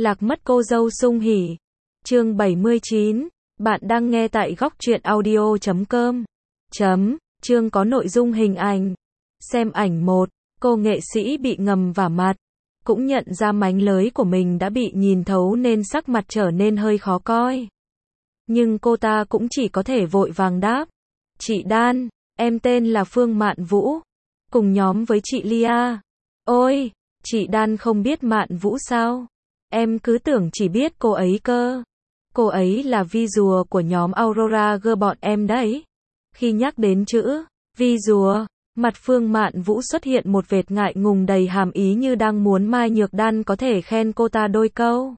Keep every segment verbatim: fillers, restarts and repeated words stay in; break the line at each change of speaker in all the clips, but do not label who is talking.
Lạc mất cô dâu Sung Hỉ. Chương bảy mươi chín. Bạn đang nghe tại góc truyện audio chấm com. Chấm. Chương có nội dung hình ảnh. Xem ảnh một. Cô nghệ sĩ bị ngầm vả mặt. Cũng nhận ra mánh lới của mình đã bị nhìn thấu nên sắc mặt trở nên hơi khó coi. Nhưng cô ta cũng chỉ có thể vội vàng đáp. Chị Đan, em tên là Phương Mạn Vũ. Cùng nhóm với chị Lia. Ôi, chị Đan không biết Mạn Vũ sao? Em cứ tưởng chỉ biết cô ấy cơ. Cô ấy là vi rùa của nhóm Aurora Girl bọn em đấy. Khi nhắc đến chữ vi rùa, mặt Phương Mạn Vũ xuất hiện một vệt ngại ngùng đầy hàm ý như đang muốn Mai Nhược Đan có thể khen cô ta đôi câu.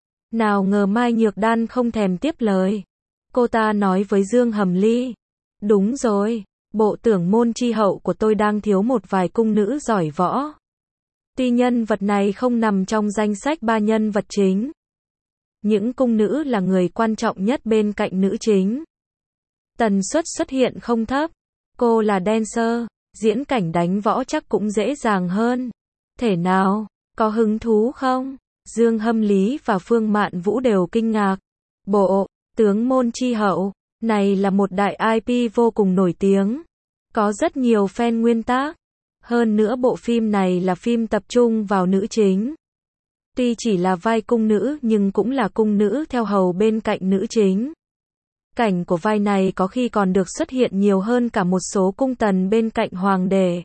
Nào ngờ Mai Nhược Đan không thèm tiếp lời. Cô ta nói với Dương Hầm Ly. Đúng rồi, bộ tưởng môn chi hậu của tôi đang thiếu một vài cung nữ giỏi võ. Tuy nhân vật này không nằm trong danh sách ba nhân vật chính. Những cung nữ là người quan trọng nhất bên cạnh nữ chính. Tần suất xuất hiện không thấp. Cô là dancer, diễn cảnh đánh võ chắc cũng dễ dàng hơn. Thể nào, có hứng thú không? Dương Hâm Lý và Phương Mạn Vũ đều kinh ngạc. Bộ tướng môn chi hậu này là một đại i pê vô cùng nổi tiếng. Có rất nhiều fan nguyên tác. Hơn nữa bộ phim này là phim tập trung vào nữ chính. Tuy chỉ là vai cung nữ nhưng cũng là cung nữ theo hầu bên cạnh nữ chính. Cảnh của vai này có khi còn được xuất hiện nhiều hơn cả một số cung tần bên cạnh hoàng đế.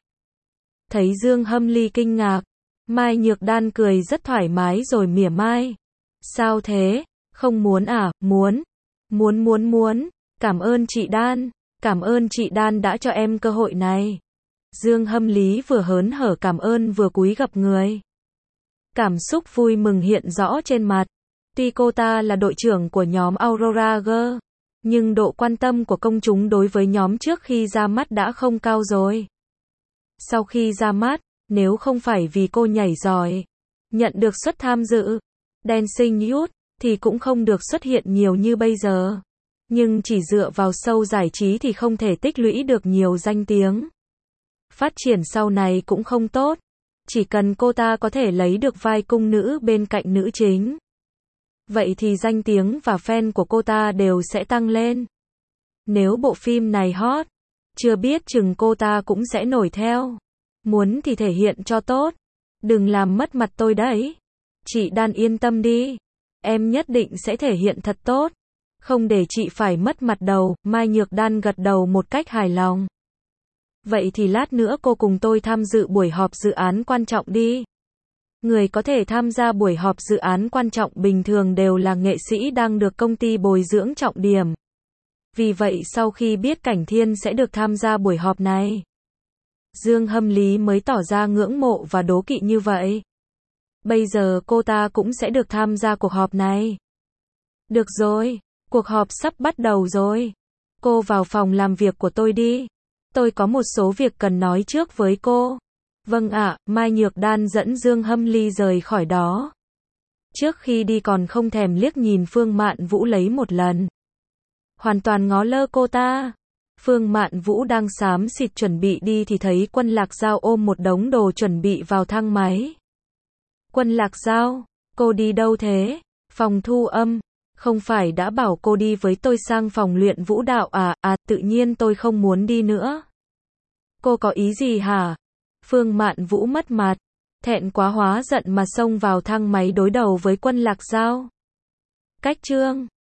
Thấy Dương Hâm Ly kinh ngạc, Mai Nhược Đan cười rất thoải mái rồi mỉa mai. Sao thế? Không muốn à? Muốn. Muốn muốn muốn. Cảm ơn chị Đan. Cảm ơn chị Đan đã cho em cơ hội này. Dương Hâm Lý vừa hớn hở cảm ơn vừa cúi gập người. Cảm xúc vui mừng hiện rõ trên mặt. Tuy cô ta là đội trưởng của nhóm Aurora Girl, nhưng độ quan tâm của công chúng đối với nhóm trước khi ra mắt đã không cao rồi. Sau khi ra mắt, nếu không phải vì cô nhảy giỏi, nhận được suất tham dự Dancing Youth, thì cũng không được xuất hiện nhiều như bây giờ. Nhưng chỉ dựa vào show giải trí thì không thể tích lũy được nhiều danh tiếng. Phát triển sau này cũng không tốt. Chỉ cần cô ta có thể lấy được vai cung nữ bên cạnh nữ chính, vậy thì danh tiếng và fan của cô ta đều sẽ tăng lên. Nếu bộ phim này hot, chưa biết chừng cô ta cũng sẽ nổi theo. Muốn thì thể hiện cho tốt. Đừng làm mất mặt tôi đấy. Chị Đan yên tâm đi. Em nhất định sẽ thể hiện thật tốt. Không để chị phải mất mặt đầu. Mai Nhược Đan gật đầu một cách hài lòng. Vậy thì lát nữa cô cùng tôi tham dự buổi họp dự án quan trọng đi. Người có thể tham gia buổi họp dự án quan trọng bình thường đều là nghệ sĩ đang được công ty bồi dưỡng trọng điểm. Vì vậy sau khi biết Cảnh Thiên sẽ được tham gia buổi họp này, Dương Hâm Lý mới tỏ ra ngưỡng mộ và đố kỵ như vậy. Bây giờ cô ta cũng sẽ được tham gia cuộc họp này. Được rồi, cuộc họp sắp bắt đầu rồi. Cô vào phòng làm việc của tôi đi. Tôi có một số việc cần nói trước với cô. Vâng ạ, Mai Nhược Đan dẫn Dương Hâm Ly rời khỏi đó. Trước khi đi còn không thèm liếc nhìn Phương Mạn Vũ lấy một lần. Hoàn toàn ngó lơ cô ta. Phương Mạn Vũ đang xám xịt chuẩn bị đi thì thấy Quân Lạc Giao ôm một đống đồ chuẩn bị vào thang máy. Quân Lạc Giao, cô đi đâu thế? Phòng thu âm. Không phải đã bảo cô đi với tôi sang phòng luyện vũ đạo à? À, tự nhiên tôi không muốn đi nữa. Cô có ý gì hả? Phương Mạn Vũ mất mặt, thẹn quá hóa giận mà xông vào thang máy đối đầu với Quân Lạc Giao. Cách chương